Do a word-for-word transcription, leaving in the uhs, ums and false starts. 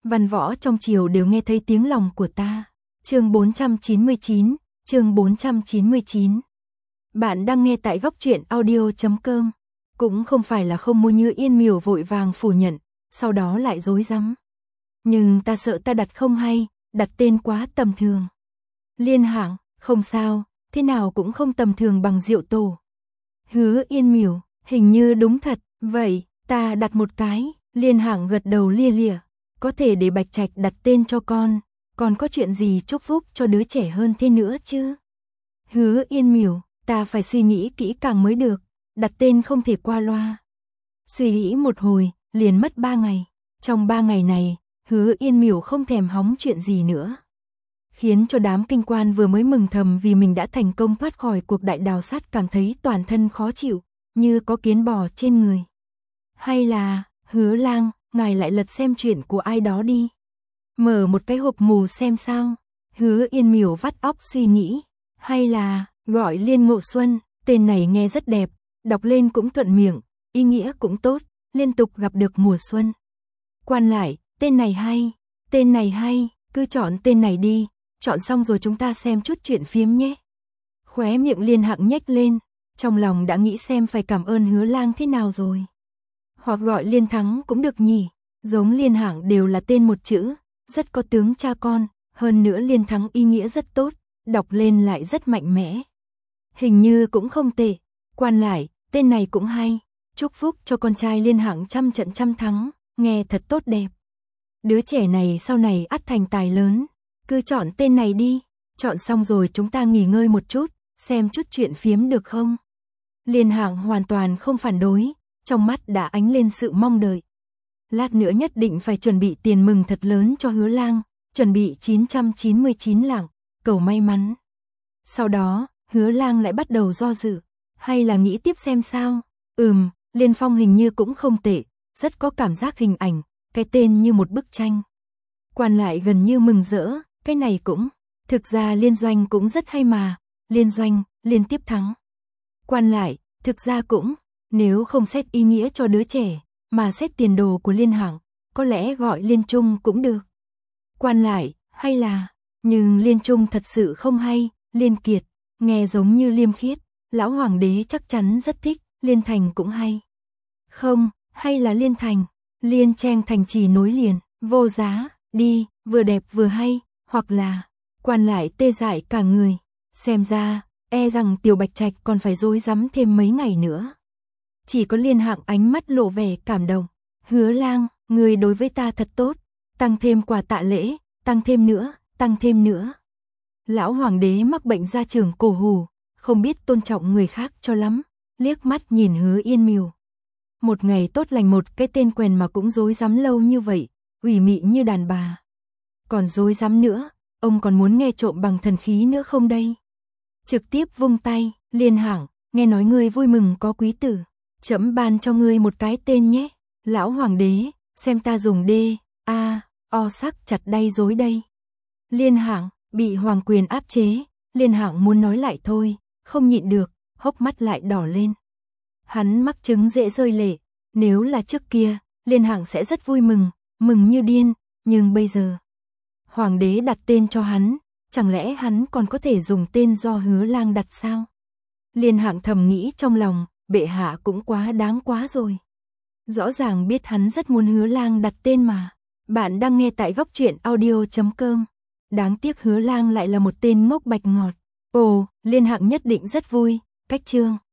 văn võ trong triều đều nghe thấy tiếng lòng của ta. Chương bốn trăm chín mươi chín, chương bốn trăm chín mươi chín. Bạn đang nghe tại góc truyện audio chấm com. Cũng không phải là không mua Như Yên Miểu vội vàng phủ nhận, sau đó lại dối rắm. Nhưng ta sợ ta đặt không hay, đặt tên quá tầm thường. Liên Hạng, không sao, thế nào cũng không tầm thường bằng Diệu Tổ. Hứa Yên Miểu, hình như đúng thật, vậy, ta đặt một cái. Liên Hạng gật đầu lia lịa, có thể để Bạch Trạch đặt tên cho con, còn có chuyện gì chúc phúc cho đứa trẻ hơn thế nữa chứ? Hứa Yên Miểu, ta phải suy nghĩ kỹ càng mới được, đặt tên không thể qua loa. Suy nghĩ một hồi, liền mất ba ngày. Trong ba ngày này, Hứa Yên Miểu không thèm hóng chuyện gì nữa. Khiến cho đám kinh quan vừa mới mừng thầm vì mình đã thành công thoát khỏi cuộc đại đào sát cảm thấy toàn thân khó chịu, như có kiến bò trên người. Hay là, Hứa Lang, ngài lại lật xem chuyện của ai đó đi. Mở một cái hộp mù xem sao. Hứa Yên Miểu vắt óc suy nghĩ. Hay là, gọi Liên Ngộ Xuân, tên này nghe rất đẹp, đọc lên cũng thuận miệng, ý nghĩa cũng tốt, liên tục gặp được mùa xuân. Quan lại, tên này hay, tên này hay, cứ chọn tên này đi, chọn xong rồi chúng ta xem chút chuyện phiếm nhé. Khóe miệng Liên Hạng nhếch lên, trong lòng đã nghĩ xem phải cảm ơn Hứa Lang thế nào rồi. Hoặc gọi Liên Thắng cũng được nhỉ, giống Liên Hạng đều là tên một chữ, rất có tướng cha con, hơn nữa Liên Thắng ý nghĩa rất tốt, đọc lên lại rất mạnh mẽ. Hình như cũng không tệ, quan lại, tên này cũng hay, chúc phúc cho con trai Liên Hạng trăm trận trăm thắng, nghe thật tốt đẹp. Đứa trẻ này sau này ắt thành tài lớn, cứ chọn tên này đi, chọn xong rồi chúng ta nghỉ ngơi một chút, xem chút chuyện phiếm được không? Liên Hạng hoàn toàn không phản đối, trong mắt đã ánh lên sự mong đợi. Lát nữa nhất định phải chuẩn bị tiền mừng thật lớn cho Hứa Lang, chuẩn bị chín trăm chín mươi chín lạng, cầu may mắn. Sau đó, Hứa Lang lại bắt đầu do dự, hay là nghĩ tiếp xem sao? Ừm, Liên Phong hình như cũng không tệ, rất có cảm giác hình ảnh, cái tên như một bức tranh. Quan lại gần như mừng rỡ, cái này cũng, thực ra Liên Doanh cũng rất hay mà, Liên Doanh, liên tiếp thắng. Quan lại, thực ra cũng, nếu không xét ý nghĩa cho đứa trẻ, mà xét tiền đồ của Liên Hạng, có lẽ gọi Liên Trung cũng được. Quan lại, hay là, nhưng Liên Trung thật sự không hay, Liên Kiệt, nghe giống như Liêm Khiết, lão hoàng đế chắc chắn rất thích, Liên Thành cũng hay. Không, hay là Liên Thành, Liên Trang thành trì nối liền, vô giá, đi, vừa đẹp vừa hay, hoặc là, quan lại tê dại cả người, xem ra, e rằng Tiểu Bạch Trạch còn phải rối rắm thêm mấy ngày nữa. Chỉ có Liên Hạng ánh mắt lộ vẻ cảm động, Hứa Lang, người đối với ta thật tốt, tăng thêm quà tạ lễ, tăng thêm nữa, tăng thêm nữa. Lão hoàng đế mắc bệnh da trưởng cổ hù, không biết tôn trọng người khác cho lắm, liếc mắt nhìn Hứa Yên Miểu. Một ngày tốt lành một cái tên quèn mà cũng rối rắm lâu như vậy, ủy mị như đàn bà. Còn rối rắm nữa, ông còn muốn nghe trộm bằng thần khí nữa không đây? Trực tiếp vung tay, Liên Hạng, nghe nói ngươi vui mừng có quý tử, trẫm ban cho ngươi một cái tên nhé. Lão hoàng đế, xem ta dùng đê, a, o sắc chặt đay rối đây. Liên Hạng, bị hoàng quyền áp chế, Liên Hạng muốn nói lại thôi, không nhịn được, hốc mắt lại đỏ lên. Hắn mắc chứng dễ rơi lệ, nếu là trước kia, Liên Hạng sẽ rất vui mừng, mừng như điên, nhưng bây giờ, hoàng đế đặt tên cho hắn, chẳng lẽ hắn còn có thể dùng tên do Hứa Lang đặt sao? Liên Hạng thầm nghĩ trong lòng, bệ hạ cũng quá đáng quá rồi. Rõ ràng biết hắn rất muốn Hứa Lang đặt tên mà. Bạn đang nghe tại góc truyện audio chấm com. Đáng tiếc Hứa Lang lại là một tên ngốc bạch ngọt. Ồ, Liên Hạng nhất định rất vui. Cách chương